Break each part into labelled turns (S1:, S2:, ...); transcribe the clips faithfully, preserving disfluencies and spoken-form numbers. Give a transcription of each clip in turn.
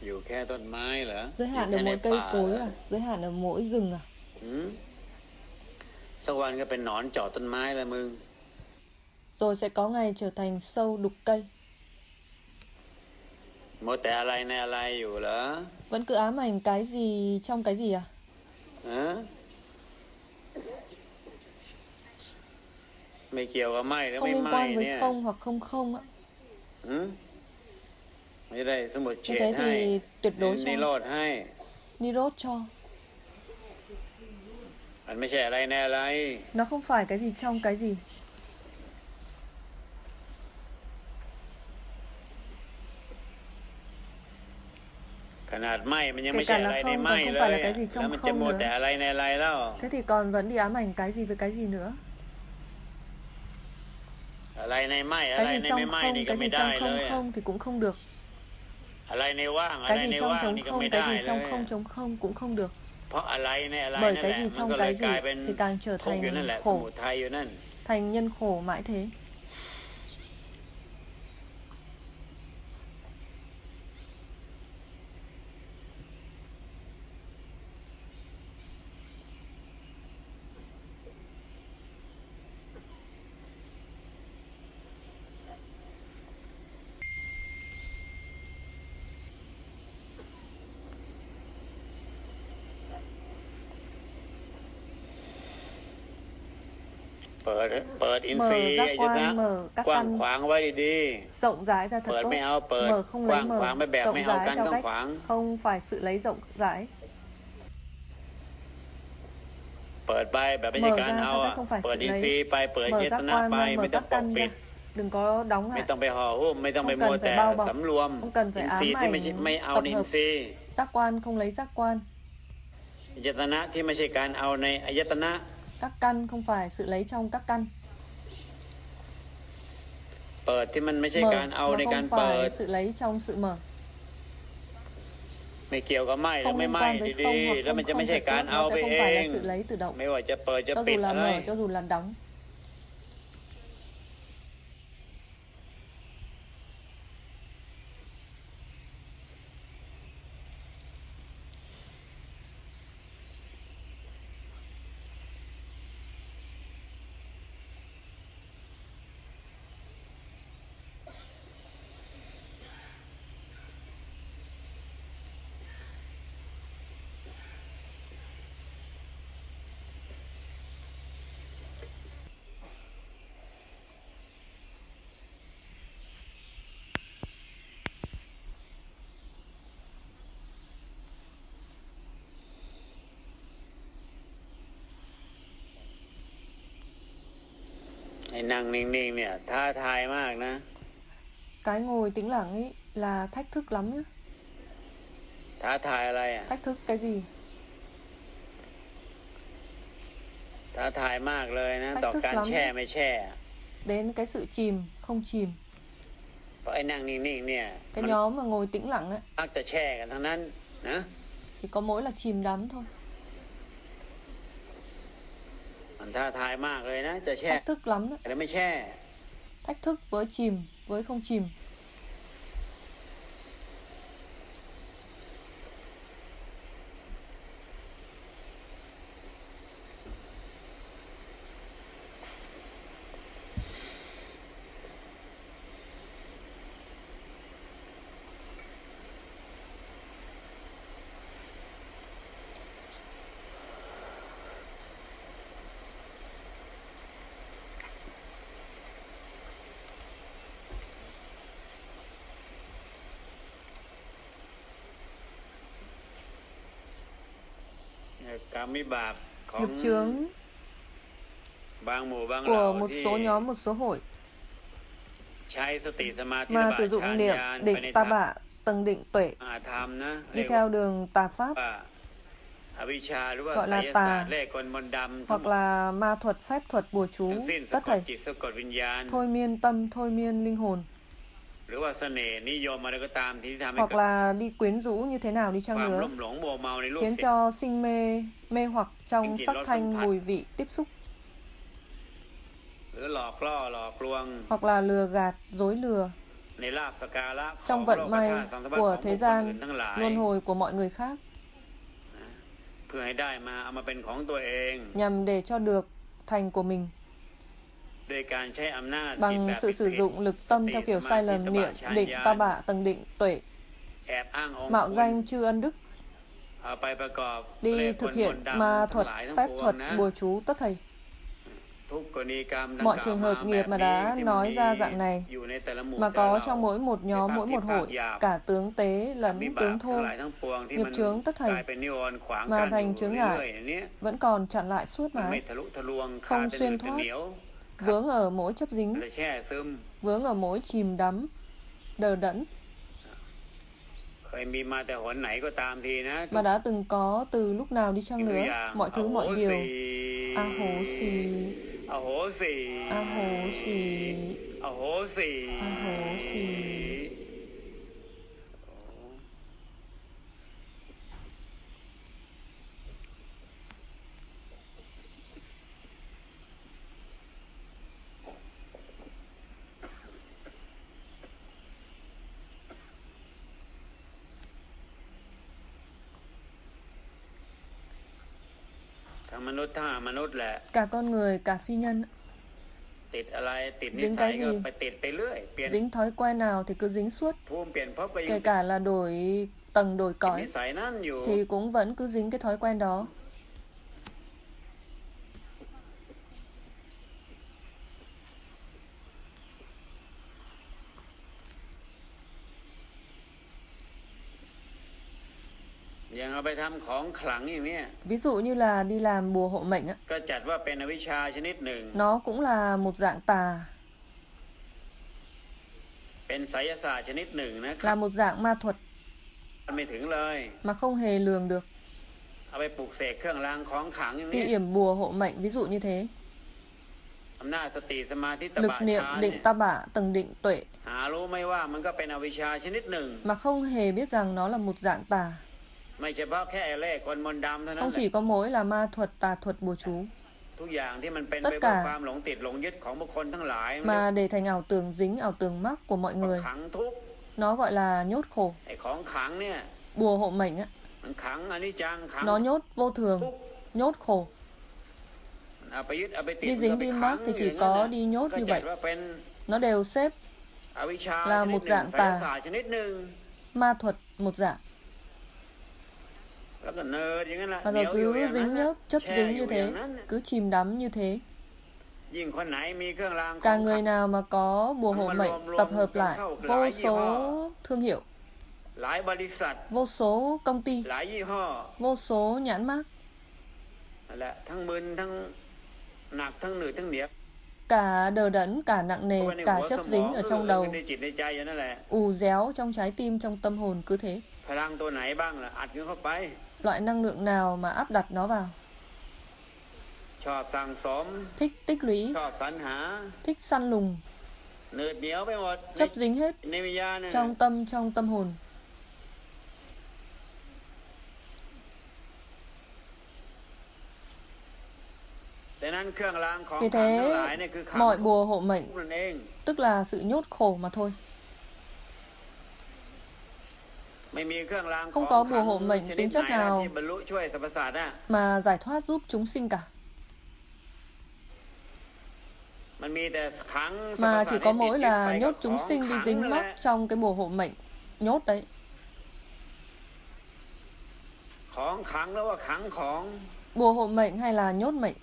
S1: อยู่แค่ต้นไม้เหรอ
S2: Giới
S1: อยู่
S2: hạn
S1: แค่
S2: ở
S1: ใน
S2: mỗi cây
S1: ป่าเหร
S2: cối
S1: อ
S2: à? Giới hạn ở mỗi rừng à?
S1: หืมสักวันก็เป็นหนอนเจาะต้นไม้แล้วมึง
S2: Rồi sẽ có ngày trở thành sâu đục cây.
S1: มัวแต่อะไรในอะไรอยู่เหรอ
S2: Vẫn cứ ám ảnh cái gì trong cái gì à?
S1: ฮะไม่เกี่ยวกับไหมหรือ
S2: Không
S1: ไม่
S2: liên
S1: ไหม
S2: quan
S1: เนี่
S2: với
S1: ย
S2: không hoặc không không ạ.
S1: หืมไม่ได้สมุดเฉ
S2: Như
S1: ด
S2: thế
S1: ให้
S2: thì tuyệt đối
S1: นิโร
S2: cho.
S1: ธให้
S2: Nirot cho.
S1: มันไม่ใช่อะไรในอะไร
S2: Nó không phải cái gì trong cái gì.
S1: ขนาดไหมมันยัง
S2: Kể
S1: ไม่ใช่
S2: cả
S1: อะไร
S2: là
S1: ใน
S2: không
S1: ไหม
S2: còn không
S1: เล
S2: phải
S1: ย
S2: là cái gì
S1: แล้ว
S2: trong
S1: มันจะ
S2: không
S1: มัวแต่
S2: nữa.
S1: อะไรในอะไรแล้ว
S2: Thế thì còn vẫn đi ám ảnh cái gì với cái gì nữa.
S1: อะไรในไหมอะไร
S2: Cái
S1: ใน
S2: gì
S1: ไม่
S2: trong
S1: ไหมนี่
S2: không,
S1: ก็
S2: cái
S1: ไม่
S2: gì
S1: ได้
S2: trong
S1: เล
S2: không
S1: ยอะ
S2: không thì cũng không được.
S1: อะไรในว่างอะไร
S2: Cái
S1: ใน
S2: gì trong
S1: ว่าง
S2: trống
S1: นี่ก็
S2: không,
S1: ไม่
S2: cái
S1: ได้
S2: gì
S1: เล
S2: trong
S1: ย
S2: không trống không cũng không được.
S1: เพราะอะไรในอะไร
S2: Bởi
S1: นั่น
S2: cái
S1: แหละ
S2: gì
S1: มัน
S2: trong
S1: ก็เลย
S2: cái
S1: กลาย
S2: gì
S1: เป็น
S2: thì càng trở
S1: ทุกข์อยู่นั่น
S2: thành
S1: แหละส
S2: khổ,
S1: มุทัยอยู่นั่น
S2: thành nhân khổ mãi thế.
S1: เปิดเปิดอินทรี
S2: Mở
S1: ย์
S2: giác
S1: อายตนะ
S2: quan, mở các
S1: กว้าง
S2: căn
S1: ขวางไว้ดี
S2: rộng rãi ra
S1: ๆ
S2: thật
S1: เปิด
S2: tốt.
S1: ไม่เอาเปิด
S2: Mở không
S1: ก
S2: lấy
S1: ว้างขวาง
S2: mở,
S1: ไม่แบบ
S2: rộng
S1: ไม่เอา
S2: rãi
S1: กัน
S2: theo
S1: ต้อง
S2: cách
S1: ขวาง
S2: không phải sự lấy rộng rãi.
S1: เปิดไปแบบไม่ใช่
S2: Mở
S1: การ
S2: ra
S1: เอา
S2: theo
S1: อ่ะ
S2: cách không phải
S1: เปิด
S2: sự
S1: อินทรี
S2: lấy.
S1: ย์ไปเปิด
S2: Mở
S1: เจ
S2: giác
S1: ตนะ
S2: quan
S1: ไป
S2: ra,
S1: ไม่
S2: mở
S1: ต้อง
S2: các
S1: ปก
S2: căn
S1: ปิ
S2: ra.
S1: ด
S2: Đừng có đóng
S1: ไม่
S2: lại.
S1: ต้องไปห่อหุ้มไม่ต้องไป
S2: Không
S1: มัว
S2: cần
S1: แต่
S2: phải bao bọc,
S1: สำรวม
S2: không cần
S1: อิ
S2: phải
S1: นทรี
S2: ám
S1: ย์ที่ไม่ใช่
S2: ảnh
S1: ไม่เอา
S2: tập
S1: ในอิน
S2: hợp.
S1: ทรีย์
S2: Giác quan không lấy giác quan.
S1: เจตนะที่ไม่ใช่การเอาในอายตนะ
S2: Các căn không phải sự lấy trong các căn.
S1: เปิดที่มันไม่ใช่
S2: Mở
S1: การเอา
S2: mà
S1: ในการ
S2: không
S1: เปิด
S2: phải sự lấy trong sự mở.
S1: ไม่เกี่ยวกับไหมหรือ
S2: Không
S1: ไม่
S2: liên
S1: ไหม
S2: quan với
S1: ดี
S2: không hoặc
S1: ๆแล้ว
S2: không
S1: มันจะ
S2: không
S1: ไม่ใช่
S2: thật
S1: การ
S2: tốt,
S1: เอา
S2: nó
S1: ไป
S2: sẽ không
S1: เอ
S2: phải
S1: ง
S2: là sự lấy tự động.
S1: ไม่ว่าจะเปิดจะ
S2: Cho
S1: ปิ
S2: dù
S1: ด
S2: là
S1: อะไร
S2: mở, cho dù là đóng.
S1: ให้นั่งนิ่งๆเนี่ยท้าทายมากนะ
S2: Cái ngồi tĩnh lặng ấy là thách thức lắm nhá.
S1: ท้าทายอะไรอ่ะ
S2: Thách thức cái gì?
S1: ท้าทายมากเลยนะ
S2: Thách
S1: ต่อ
S2: thức
S1: การ
S2: lắm
S1: แช่
S2: đấy.
S1: ไม่แช่
S2: Đến cái sự chìm, không chìm.
S1: เพราะไอ้นั่งนิ่งๆเนี่ย
S2: Cái
S1: มัน
S2: nhóm mà ngồi tĩnh lặng ấy
S1: มักจะแช่กันทั้งนั้นนะ
S2: chỉ có mỗi là chìm đắm thôi.
S1: มันท้าทายมากเลยนะจะแช่
S2: Thách thức lắm đấy.
S1: หรือไม่แช่
S2: Thách thức với chìm, với không chìm.
S1: กรรมวิบากของ
S2: Nghiệp chướng
S1: บางหมู่บางเหล่า
S2: của một
S1: ที่
S2: số nhóm, một số hội
S1: ใช้สติสมาธิ
S2: mà
S1: บา
S2: sử
S1: ฌาน
S2: dụng niệm
S1: ญาณไปใน
S2: định
S1: ทา
S2: ta
S1: ง
S2: bạ, tầng định tuệ,
S1: อาธรรมนะ
S2: đi theo đường tà pháp
S1: ว่าอวิชชาหรือว่า
S2: gọi
S1: ไส
S2: là
S1: ยศาสตร์
S2: tà
S1: เลขกลมนต์ดำทั้ง
S2: hoặc
S1: หมด
S2: là ma thuật, phép thuật, bùa
S1: ทั้
S2: chú,
S1: งสิ้นสะ
S2: tất
S1: กด
S2: thảy
S1: จิตสะกดวิญญาณ
S2: thôi miên tâm, thôi miên linh hồn,
S1: หรือว่าเสน่ห์นิยมอะไรก็ตามที่ทำให้
S2: hoặc
S1: เกิด
S2: là đi quyến rũ như thế nào đi
S1: ควา
S2: chăng
S1: ม
S2: nữa,
S1: ลุ่มหลงมัวเมาในรูป
S2: khiến
S1: เสียง
S2: cho sinh mê, mê hoặc trong
S1: Chính
S2: sắc
S1: nó
S2: thanh,
S1: xâm
S2: mùi vị, tiếp xúc,
S1: หรือหลอกล่อหลอกลวง
S2: hoặc là lừa gạt, dối lừa,
S1: ในลาภสการะขอ
S2: trong
S1: งโล
S2: vận
S1: ก
S2: may
S1: ธาตุสังสารวัฏ
S2: của
S1: ของ
S2: thế
S1: บุคคลอื่น
S2: gian,
S1: ทั้งหลาย
S2: luân hồi của mọi người khác,
S1: เพื่อให้ได้มาเอามาเป็นของตัวเอง
S2: nhằm để cho được thành của mình
S1: โดยการใช้อำนาจจิต
S2: bằng
S1: แบบ
S2: sự
S1: ผิ
S2: sử
S1: ด
S2: dụng lực tâm theo kiểu sai lầm, niệm, định, ta bạ, tầng định, tuệ,
S1: แอบอ้างองค์
S2: mạo
S1: คุณ
S2: danh chư ân đức,
S1: เอาไปประกอบ
S2: đi
S1: เลข
S2: thực
S1: มน
S2: hiện
S1: ต์ดำ
S2: ma
S1: ทั้ง
S2: thuật,
S1: หลายทั้ง
S2: phép
S1: ปวง
S2: thuật,
S1: นะ
S2: bùa chú tất thầy.
S1: ทุกกรณีกรรมดัง
S2: Mọi
S1: กล่าว
S2: trường
S1: มา
S2: hợp
S1: แบ
S2: nghiệp
S1: บ
S2: mà
S1: นี้
S2: đã
S1: ที่มัน
S2: nói
S1: มี
S2: ra dạng này
S1: อยู่ในแต่ละหมู่
S2: mà
S1: แต่ละ
S2: có
S1: เหล่า
S2: trong mỗi một nhóm, mỗi một hội, cả tướng tế
S1: วิ
S2: lẫn
S1: บาก
S2: tướng
S1: ทั้ง
S2: thô,
S1: หลายทั้งปวงที่
S2: nghiệp
S1: มัน
S2: chướng tất
S1: กลาย
S2: thầy
S1: เป็นนิวรณ์ขวาง
S2: mà
S1: กั้นอ
S2: thành
S1: ยู่
S2: chướng
S1: เรื่อย
S2: ngại
S1: ๆอย่างเนี้ย
S2: vẫn còn chặn lại suốt
S1: มันไม่
S2: mãi,
S1: ทะลุทะลวง
S2: không
S1: ขาดเป็น
S2: xuyên
S1: หนึบเป็น
S2: thoát,
S1: เหนียว
S2: vướng ở mỗi chấp dính,
S1: เลยแช่ซึม
S2: vướng ở mỗi chìm đắm, đờ đẫn
S1: เคยมีมาแต่หนไหนก็ตามทีนะ
S2: mà đã từng có từ lúc nào đi
S1: ทุ
S2: chăng
S1: ก
S2: nữa,
S1: อย่าง
S2: mọi
S1: อ
S2: thứ
S1: โห
S2: mọi điều,
S1: สิ
S2: a hố xì,
S1: อโหสิ
S2: a hố xì,
S1: อโหสิ
S2: a hố xì.
S1: ทั้งมนุษย์ทั้งอมนุษย์แหละ
S2: Cả con người, cả phi nhân,
S1: ติดอะไรติดนิ
S2: dính
S1: สัย
S2: cái
S1: ก็
S2: gì,
S1: ไปติดไปเรื่อยเปลี่ยน
S2: dính thói quen nào thì cứ dính suốt,
S1: ภูมิเปลี่ยนภพก็ยัง
S2: kể cả là đổi tầng đổi
S1: ติดนิ
S2: cõi
S1: สัยนั่นอยู่
S2: thì cũng vẫn cứ dính cái thói quen đó.
S1: อย่างเอาไปทำของขลังอย่างเนี้ย
S2: Ví dụ như là đi làm bùa hộ mệnh á,
S1: ก็จัดว่าเป็นอวิชชาชนิดหนึ่ง
S2: nó cũng là một dạng tà,
S1: เป็นไสยศาสตร์ชนิดหนึ่งนะ
S2: là một dạng ma thuật
S1: มันไม่ถึงเลย
S2: mà không hề lường được.
S1: เอาไปปลูกเสกเครื่องรางของขลังอย่าง
S2: Đi
S1: นี้
S2: yểm bùa hộ mệnh ví dụ như thế,
S1: อำนาจสติสมาธิต
S2: lực
S1: บะ
S2: niệm,
S1: ฌาน
S2: định,
S1: เนี่ย
S2: ta bạ, tầng định, tuệ,
S1: หารู้ไหมว่ามันก็เป็นอวิชชาชนิดหนึ่ง
S2: mà không hề biết rằng nó là một dạng tà.
S1: ไม่เฉพาะแค่เลขคนมนต์ดำเท่านั้น
S2: Không
S1: แหละ
S2: chỉ có mỗi là ma thuật, tà thuật, bùa chú,
S1: ทุกอย่างที่มันเป็น
S2: tất
S1: ไป
S2: cả
S1: เพื่อความหลงติดหลงยึดของบุคคลทั้งหลาย
S2: mà để thành ảo tưởng dính, ảo tưởng mắc của mọi
S1: มัน
S2: người,
S1: ขังทุกข์
S2: nó gọi là nhốt khổ.
S1: ไอ้ของขังเนี่ย
S2: Bùa hộ mệnh á,
S1: มันขังอนิจจังขัง
S2: nó nhốt vô thường, nhốt khổ.
S1: เอาไปยึดเอาไปติด
S2: Đi
S1: มันก็
S2: dính
S1: ไป
S2: đi
S1: ขัง
S2: mắc thì
S1: อ
S2: chỉ
S1: ย่างนั้น
S2: có
S1: น่ะ
S2: đi nhốt
S1: ก็
S2: như
S1: จัด
S2: vậy,
S1: ว่าเป็น
S2: nó đều xếp
S1: อวิชชา
S2: là
S1: ชนิด
S2: một
S1: หนึ่ง
S2: dạng
S1: ไสย
S2: tà.
S1: ศาสตร์ชนิดหนึ่ง
S2: ma thuật một dạng,
S1: แล้วก็เนิร์ดอย่างนั้นแหละ
S2: và
S1: เหนี
S2: rồi
S1: ยวอยู่อ
S2: cứ
S1: ย่างนั้น
S2: dính
S1: น่ะ
S2: nhớp, chấp
S1: แช่
S2: dính
S1: อ
S2: như
S1: ยู่อย่าง
S2: thế,
S1: นั้นน่ะ
S2: cứ chìm đắm như thế.
S1: ยิ่งคนไหนมีเครื่องรางของ
S2: Càng
S1: ขลั
S2: người
S1: ง
S2: nào mà có bùa hộ
S1: Nó mà
S2: mệnh
S1: lồm lồm
S2: tập hợp
S1: cái
S2: lại
S1: khẩu
S2: vô
S1: lái gì
S2: số
S1: họ.
S2: thương hiệu,
S1: หลายบริษัท
S2: vô số công ty,
S1: หลายยี่ห้อ
S2: vô số nhãn mác,
S1: นั่นแหละทั้งมึนทั้งหนักทั้งหนืดทั้งเหนียว
S2: cả đờ đẫn, cả nặng nề,
S1: เข้าไปใน
S2: cả
S1: หัวส
S2: chấp
S1: มอ
S2: dính
S1: ง
S2: ở
S1: หรือ
S2: trong đầu,
S1: ในจิตในใจอย่างนั้นแหละ
S2: ù déo trong trái tim, trong tâm hồn cứ thế.
S1: พลังตัวไหนบ้างล่ะอัดกันเข้าไป
S2: Loại năng lượng nào mà áp đặt nó vào,
S1: ชอบสั่งสม
S2: thích tích lũy,
S1: ชอบสรรหา
S2: thích săn lùng,
S1: เหนืดเหนียวไปหมด
S2: chấp dính hết
S1: ในวิญญาณเนี่ย
S2: trong tâm, trong tâm hồn.
S1: แต่นั้นเครื่องรางของ
S2: Vì
S1: ขลังทั้ง
S2: thế,
S1: หลายเนี่ยคือขัง
S2: mọi bùa hộ mệnh
S1: นั่นเอง
S2: tức là sự nhốt khổ mà thôi.
S1: ไม่มีเครื่องรางของ
S2: Không có
S1: ขลั
S2: bùa
S1: ง
S2: hộ mệnh
S1: ชนิด
S2: tính
S1: ไหน
S2: chất
S1: นะ
S2: nào
S1: ที่บรรลุช่วยสรรพสัตว์น่ะ
S2: mà giải thoát giúp chúng sinh cả,
S1: มันมีแต่ขังสรรพ
S2: mà
S1: สัต
S2: chỉ
S1: ว์
S2: có
S1: ให้ติด
S2: mỗi
S1: ยึด
S2: là
S1: ไปกับ
S2: nhốt
S1: ข
S2: chúng
S1: อง
S2: sinh
S1: ขั
S2: đi
S1: ง
S2: dính
S1: นั่นแหละ
S2: mắc trong cái bùa hộ mệnh nhốt đấy.
S1: ของขังแล้วว่าขังของ
S2: Bùa hộ mệnh hay là nhốt mệnh,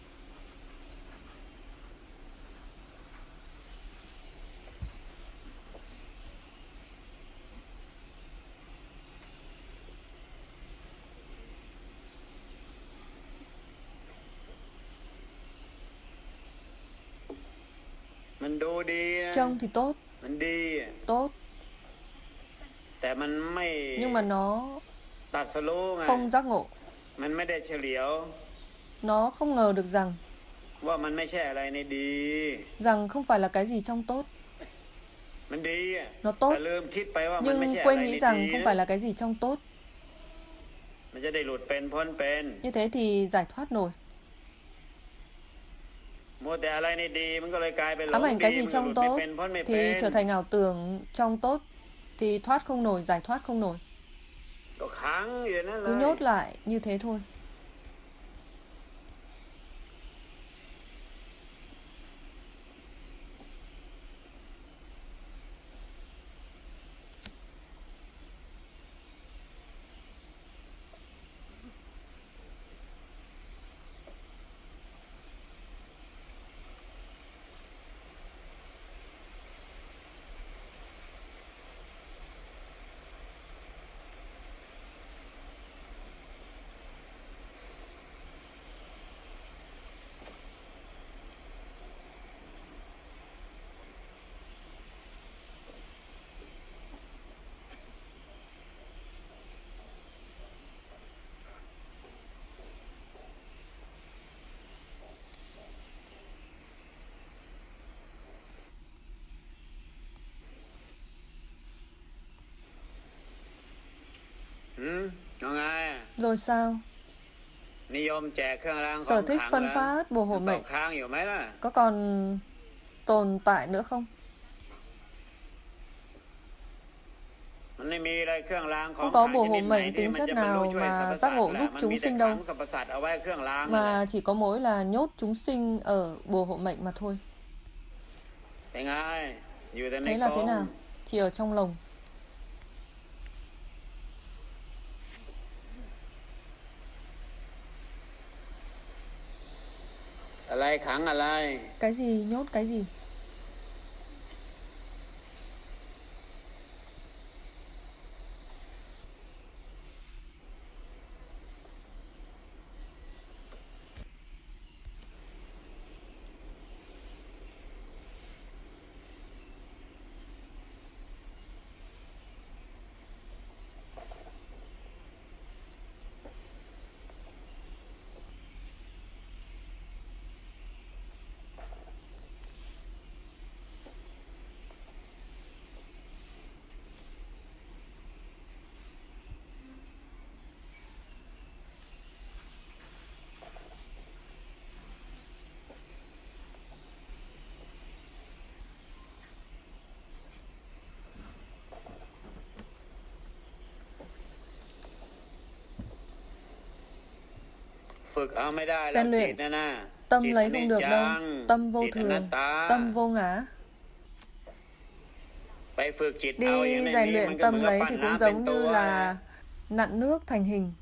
S1: มันดูดีนะ
S2: trông thì tốt,
S1: มันดี
S2: tốt,
S1: แต่มันไม่
S2: nhưng mà nó
S1: ตัดสรู้ไง
S2: không giác ngộ,
S1: มันไม่ได้เฉลียว
S2: nó không ngờ được rằng
S1: ว่ามันไม่ใช่อะไรในดี
S2: rằng không phải là cái gì trong tốt,
S1: มันดีอะ
S2: nó tốt
S1: แต่ลืมคิดไปว่ามันไม่
S2: nhưng
S1: ใช่อะไร
S2: quên
S1: ใน
S2: nghĩ
S1: ดี
S2: rằng không
S1: นะ
S2: phải là cái gì trong tốt,
S1: มันจะได้หลุดเป็นพ้นเป็น
S2: như thế thì giải thoát nổi.
S1: มัวแต่อะไรในดีมันก็เลยกลายเป็นหล
S2: Ám
S1: ง
S2: ảnh
S1: ดี
S2: cái
S1: มั
S2: gì
S1: นก็หลุ
S2: trong
S1: ดไม่
S2: tốt
S1: เป็นพ้นไม่เป็
S2: thì
S1: น
S2: trở thành ảo tưởng trong tốt thì thoát không nổi, giải thoát không nổi.
S1: ก็ขังอยู่นั่นเล
S2: Cứ
S1: ย
S2: nhốt lại như thế thôi.
S1: Ừ, còn ai
S2: Rồi sao?
S1: นิยมแจกเครื่องรางขอ
S2: Sở
S1: ง
S2: thích
S1: ขลัง
S2: phân
S1: แล้ว
S2: phát bùa hộ
S1: ต
S2: mệnh
S1: กค้างอยู่ไหมล่ะ
S2: có còn tồn tại nữa không?
S1: มันไม่มีอะไรเครื่องรางของ
S2: Không có
S1: ขลัง
S2: bùa
S1: ช
S2: hộ
S1: นิดไหน
S2: mệnh
S1: ที่
S2: tính
S1: มัน
S2: chất
S1: จะบรรลุ
S2: nào
S1: ช่วยสรร
S2: mà
S1: พ
S2: giác
S1: สัต
S2: ngộ
S1: ว์แหละ
S2: giúp
S1: มัน
S2: chúng
S1: มีแต่
S2: sinh
S1: ขัง
S2: đâu,
S1: สรรพสัตว์เอาไว้เครื่องรางนั่นแหละ
S2: mà chỉ có mỗi là nhốt chúng sinh ở bùa hộ mệnh mà thôi.
S1: เป็นไงอยู่แต่ใน
S2: Thế
S1: ก
S2: là
S1: ร
S2: thế
S1: ง
S2: nào? Chỉ ở trong lồng.
S1: อะไรขังอะไร
S2: Cái gì nhốt cái gì?
S1: Phực เอาไม่ได้แล้ว
S2: Rèn
S1: จิต
S2: luyện
S1: นะนะ
S2: tâm
S1: จิต
S2: lấy
S1: อนิ
S2: không
S1: จ
S2: được
S1: จั
S2: đâu.
S1: ง
S2: Tâm vô
S1: จิตอนัต
S2: thường,
S1: ตา
S2: tâm vô ngã.
S1: ไปฝึกจิต
S2: Đi
S1: เอาอย่างนี้
S2: rèn
S1: มัน
S2: luyện
S1: ก็เหมื
S2: tâm
S1: อนกับ
S2: lấy
S1: ปั้น
S2: thì cũng
S1: น้ำเป็น
S2: giống
S1: ตั
S2: như
S1: ว
S2: là nặn nước thành hình.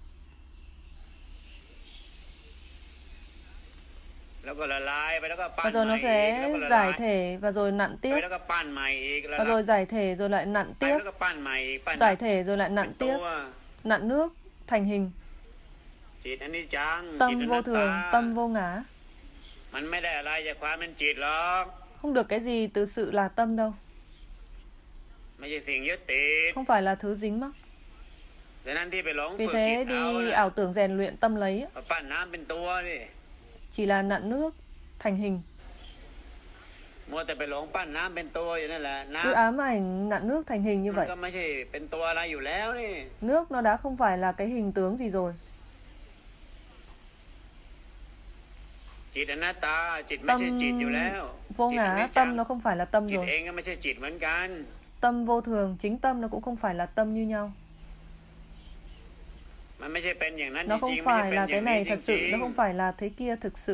S1: แล้วก็ละลายไปแล้วก็ปั้น
S2: Và rồi
S1: ให
S2: nó
S1: ม่อีก แล้วก็
S2: sẽ
S1: ละลาย
S2: giải thể và rồi nặn
S1: ไป
S2: tiếp.
S1: แล้วก็ปั้นใหม่อีกละ
S2: Và
S1: ลาย
S2: rồi giải thể rồi lại nặn
S1: ไป
S2: tiếp.
S1: แล้วก็ปั้นใหม่อีกปั้น
S2: Giải thể rồi lại
S1: เป็น
S2: nặn
S1: ตั
S2: tiếp.
S1: ว
S2: Nặn nước thành hình.
S1: จิตอนิจจัง จิต
S2: Tâm
S1: อนั
S2: vô
S1: ตตา
S2: thường, tâm vô ngã.
S1: มันไม่ได้อะไรจากความเป็นจิตหรอก
S2: Không được cái gì từ sự là tâm đâu.
S1: ไม่ใช่สิ่งยึดติด
S2: Không phải là thứ dính mắc.
S1: ดังนั้นที่ไปหลง
S2: Vì
S1: ฝึกจิต
S2: thế
S1: เอา
S2: đi
S1: น่ะ
S2: ảo tưởng rèn luyện tâm lấy á,
S1: มาปั้นน้ำเป็นตัวนี่
S2: chỉ là nặn nước thành hình.
S1: มัวแต่ไปหลงปั้นน้ำเป็นตัวอยู่นั่นแหละน้
S2: Cứ ám ảnh nặn nước thành hình như
S1: ำมัน
S2: vậy.
S1: ก็ไม่ใช่เป็นตัวอะไรอยู่แล้วนี่
S2: Nước nó đã không phải là cái hình tướng gì rồi.
S1: จิตอนัตตาจิตไม่
S2: Tâm
S1: ใช่จิตอยู่แล้ว
S2: vô
S1: จิตอนิ
S2: ngã,
S1: จจัง
S2: tâm nó không phải là tâm
S1: จิต
S2: rồi.
S1: เองก็ไม่ใช่จิตเหมือนกัน
S2: Tâm vô thường, chính tâm nó cũng không phải là tâm như nhau.
S1: มันไม่ใช่เป็นอย่างนั้น
S2: Nó
S1: จ
S2: không
S1: ริงๆไม่ใช่
S2: phải
S1: เป็น
S2: là
S1: อ
S2: cái
S1: ย่างนี้
S2: này
S1: จ
S2: thật
S1: ริ
S2: sự,
S1: ง
S2: nó không phải là thế kia thực sự.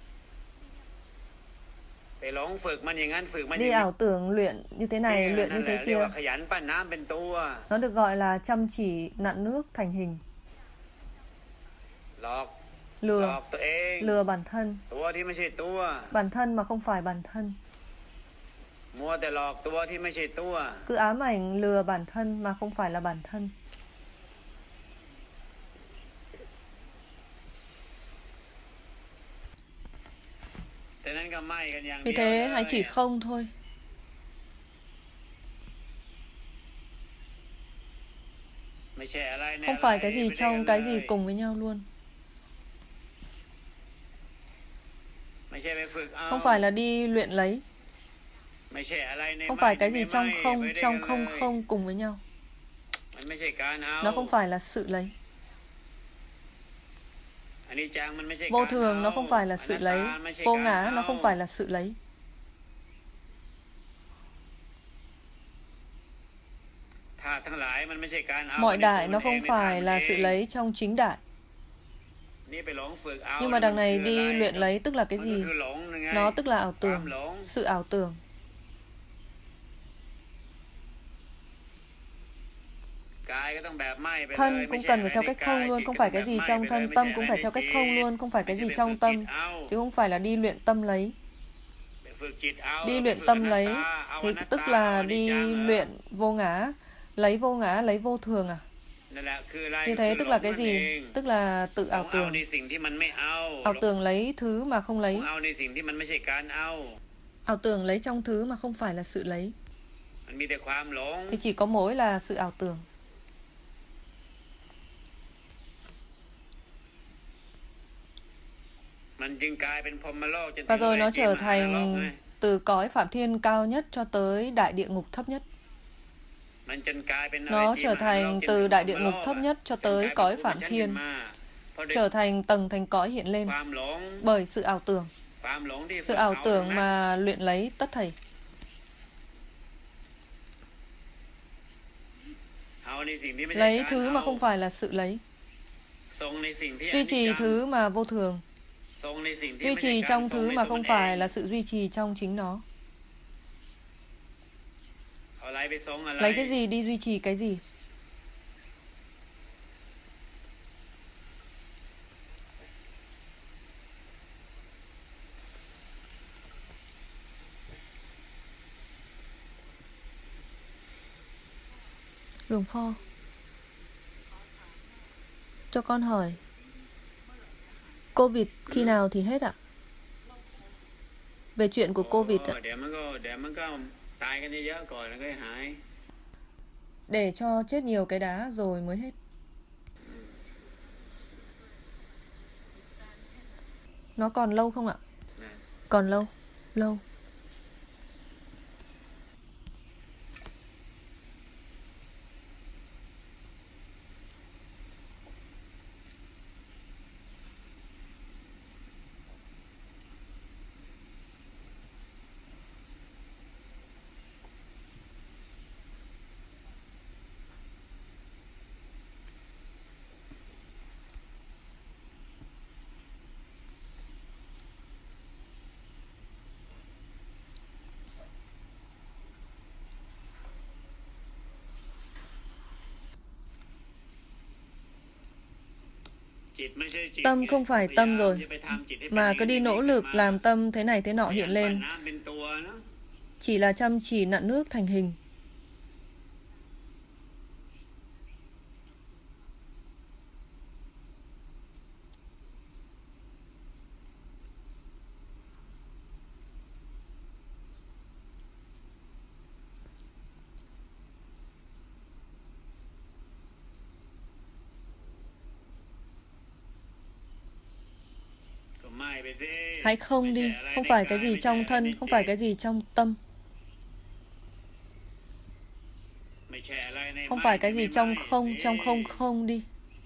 S1: ๆไปหลงฝึกมันอย่างนั้นฝึกมันอ
S2: Đi
S1: ย่างนี้
S2: ảo tưởng luyện như thế này,
S1: นั่
S2: luyện
S1: น
S2: như
S1: แหละ
S2: thế
S1: เรียก
S2: kia.
S1: ว่าขยันปั้นน้ำเป็นตัว
S2: Nó được gọi là chăm chỉ nặn nước thành hình.
S1: หลอก หล
S2: Lừa,
S1: อกตัวเอง
S2: lừa bản thân.
S1: ตัวที่ไม่ใช่ตัว
S2: Bản thân mà không phải bản thân.
S1: มัวแต่หลอกตัวที่ไม่ใช่ตัว
S2: Cứ ám ảnh lừa bản thân mà không phải là bản thân.
S1: แต่นั้นก็ไม่กันอย่างเดี
S2: Vì
S1: ยว
S2: thế
S1: เลย
S2: hãy chỉ không thôi.
S1: ไม่ใช่อะไรใน
S2: Không
S1: อะไร
S2: phải cái gì
S1: ไม่ได้
S2: trong
S1: กัน
S2: cái
S1: เล
S2: gì
S1: ย
S2: cùng với nhau luôn.
S1: ไม่ใช่ไปฝึกเอา
S2: Không phải là đi luyện lấy.
S1: ไม่ใช่อะไรใน
S2: Không
S1: ไม่
S2: phải cái
S1: ใน
S2: gì
S1: ไม่
S2: trong
S1: ไม่
S2: không,
S1: ไม่ได้
S2: trong
S1: กัน
S2: không
S1: เลย
S2: không cùng với nhau.
S1: มันไม่ใช่การเอา
S2: Nó không phải là sự lấy.
S1: อ
S2: Vô thường nó không phải là sự lấy, vô ngã nó không phải là sự lấy. Mọi đại nó không phải là sự lấy trong chính đại. Nhưng mà đằng này đi luyện lấy tức là cái gì? Nó tức là ảo tưởng, sự ảo tưởng. Thân cũng cần phải theo cách không luôn, không phải cái gì trong thân. Tâm cũng phải theo cách không luôn, không phải cái gì trong tâm. Chứ không phải là đi luyện tâm lấy. Đi luyện tâm lấy thì tức là đi luyện vô ngã. Lấy vô ngã, lấy vô thường à? Như thế tức là cái gì? Tức là tự ảo tưởng. Ảo tưởng lấy thứ mà không lấy. Ảo tưởng lấy trong thứ mà không phải là sự lấy. Thì chỉ có mỗi là sự ảo tưởng. Và rồi nó trở thành từ cõi Phạm Thiên cao nhất cho tới đại địa ngục thấp nhất. Nó trở thành từ đại địa ngục thấp nhất cho tới cõi Phạm Thiên, trở thành tầng thành cõi hiện lên bởi sự ảo tưởng. Sự ảo tưởng mà luyện lấy tất thảy. Lấy thứ mà không phải là sự lấy. Duy trì thứ mà vô thường. Duy trì trong thứ mà không phải là sự duy trì trong chính nó. Lấy cái gì đi duy trì cái gì? Đường Pho, cho con hỏi, Covid khi nào thì hết ạ? Về chuyện của Covid ạ. Để cho chết nhiều cái đá rồi mới hết. Nó còn lâu không ạ? Còn lâu, lâu. Tâm không phải tâm rồi, mà cứ đi nỗ lực làm tâm thế này thế nọ hiện lên. Chỉ là chăm chỉ nặn nước thành hình. Hãy không đi, không phải cái gì trong thân, không phải cái gì trong tâm. Không phải cái gì trong không, trong không không đi.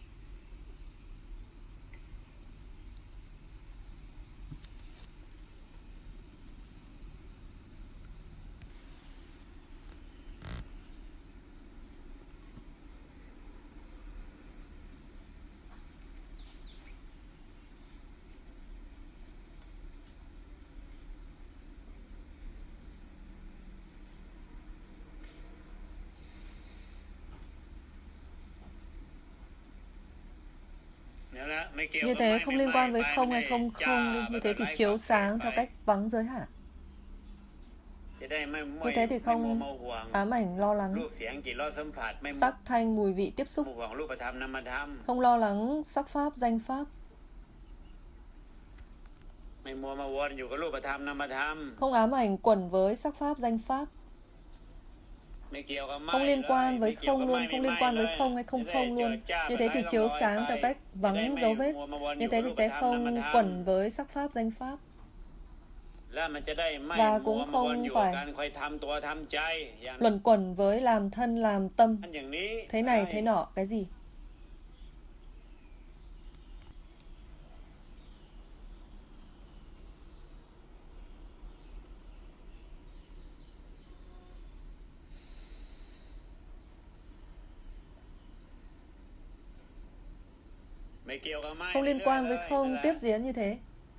S2: Như thế không liên quan với không hay không không đi. Như thế thì chiếu sáng theo cách vắng giới hạn. Như thế thì không ám ảnh lo lắng sắc thanh mùi vị tiếp xúc. Không lo lắng sắc pháp danh pháp. Không ám ảnh quẩn với sắc pháp danh pháp. Không liên quan với không luôn, không liên quan với không hay không không luôn. Như thế thì chiếu sáng theo cách vắng dấu vết. Như thế thì sẽ không quẩn với sắc pháp danh pháp. Và cũng không phải luẩn quẩn với làm thân làm tâm. Thế này thế nọ cái gì. Không liên quan với không tiếp diễn như thế.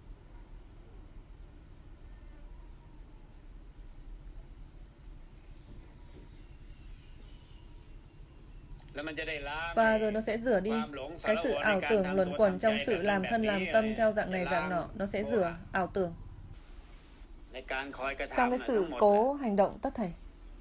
S2: Và rồi nó sẽ rửa đi cái sự ảo tưởng luẩn quẩn trong sự làm thân làm tâm theo dạng này dạng nọ. Nó sẽ rửa ảo tưởng trong cái sự cố hành động tất thảy.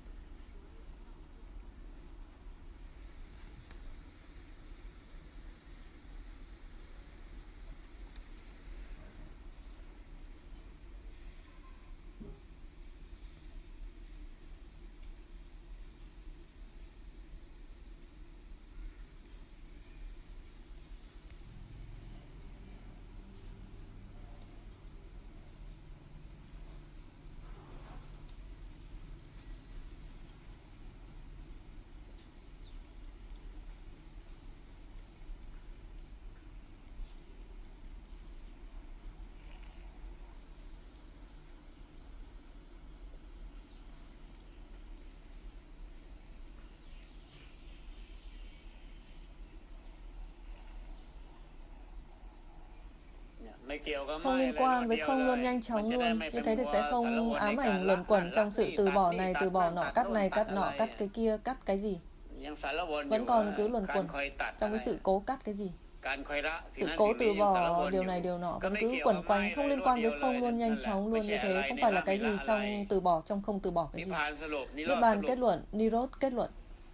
S2: Không liên quan với không luôn nhanh chóng luôn. Như thế thì sẽ không ám ảnh luẩn quẩn trong sự từ bỏ này, từ bỏ nọ, cắt này, cắt nọ, cắt cái kia, cắt cái gì. Vẫn còn cứ luẩn quẩn trong cái sự cố cắt cái gì. Sự cố từ bỏ điều này, điều nọ vẫn cứ quẩn quanh. Không liên quan với không luôn nhanh chóng luôn. Như thế không phải là cái gì trong từ bỏ, trong không từ bỏ cái gì. Niết bàn kết luận, Nirod kết luận.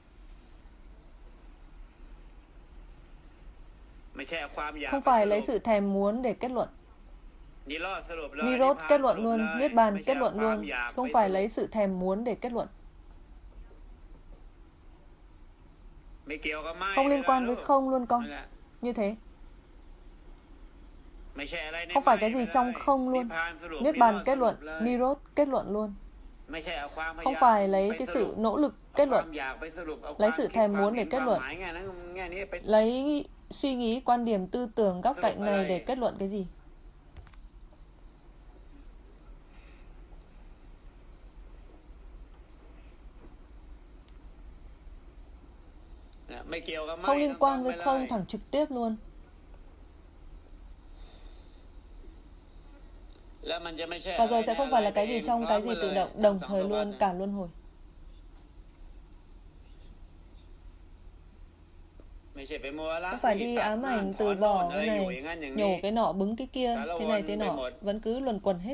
S2: Không phải lấy sự thèm muốn để kết luận. Nirod kết luận luôn, Niết bàn kết luận luôn. Không phải lấy sự thèm muốn để kết luận. Không liên quan với không luôn con. Như thế. Không phải cái gì trong không luôn. Niết bàn kết luận, Nirod kết luận luôn. Không phải lấy cái sự nỗ lực kết luận, lấy sự thèm muốn để kết luận, lấy suy nghĩ, quan điểm, tư tưởng, góc cạnh này để kết luận cái gì. Không liên quan với không thẳng trực tiếp luôn. Và rồi sẽ không phải là cái gì trong cái gì tự động, đồng thời luôn, cả luân hồi. Không phải đi ám ảnh, từ bỏ cái này, nhổ cái nọ, bứng cái kia, thế này thế nọ, vẫn cứ luẩn quẩn hết.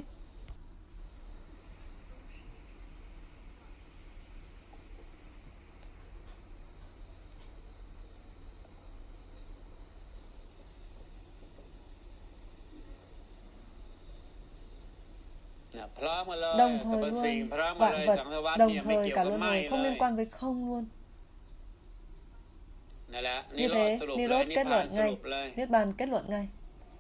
S2: Đồng thời luôn, vạn vật, đồng thời cả luân hồi, không liên quan với không luôn. Như thế, Nirod kết luận ngay, Niết bàn kết luận ngay.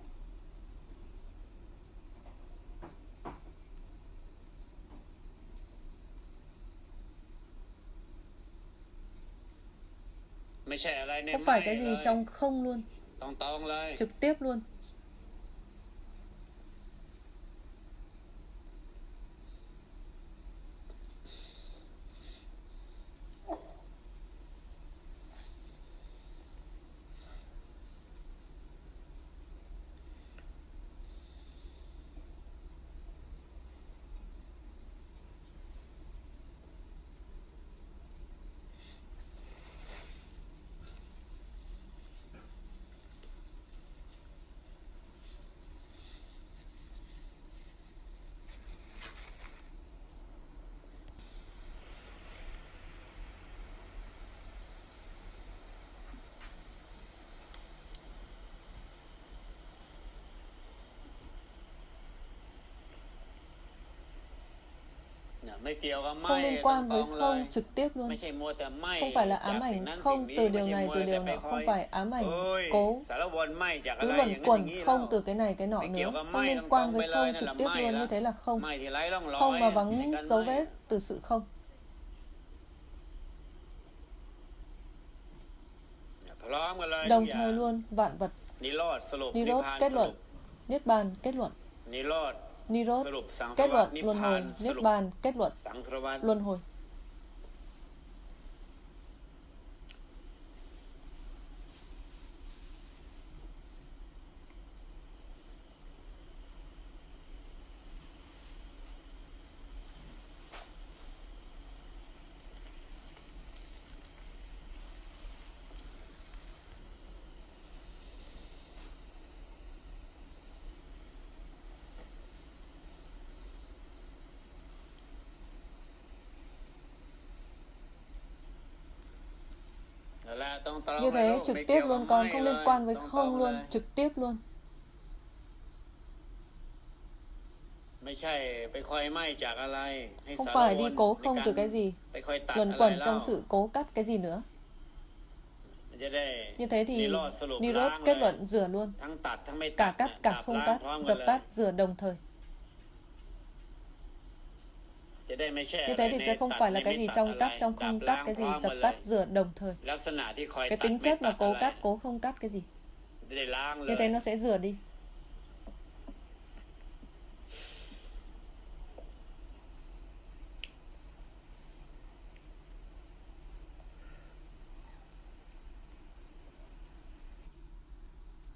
S2: Không phải cái gì trong không luôn, trực tiếp luôn. Không liên quan với không trực tiếp luôn. Không phải là ám ảnh không từ điều này từ điều nọ. Không phải ám ảnh cố cứ luẩn quẩn không từ cái này cái nọ nữa. Không liên quan với không trực tiếp luôn. Như thế là không. Không mà vắng dấu vết từ sự không. Đồng thời luôn, vạn vật. Nirod kết luận, Niết bàn kết luận. Nirod kết luận luân hồi, Niết bàn kết luận luân hồi. Như thế trực tiếp luôn, còn không liên quan với không luôn, trực tiếp luôn. Không phải đi cố không từ cái gì, luẩn quẩn trong sự cố cắt cái gì nữa. Như thế thì Nirod kết luận rửa luôn, cả cắt cả không cắt, dập tắt rửa đồng thời. Như thế thì sẽ không phải là cái gì trong cắt, trong không cắt, cái gì dập tắt rửa đồng thời. Cái tính chất là cố cắt, cố không cắt cái gì. Như thế nó sẽ rửa đi.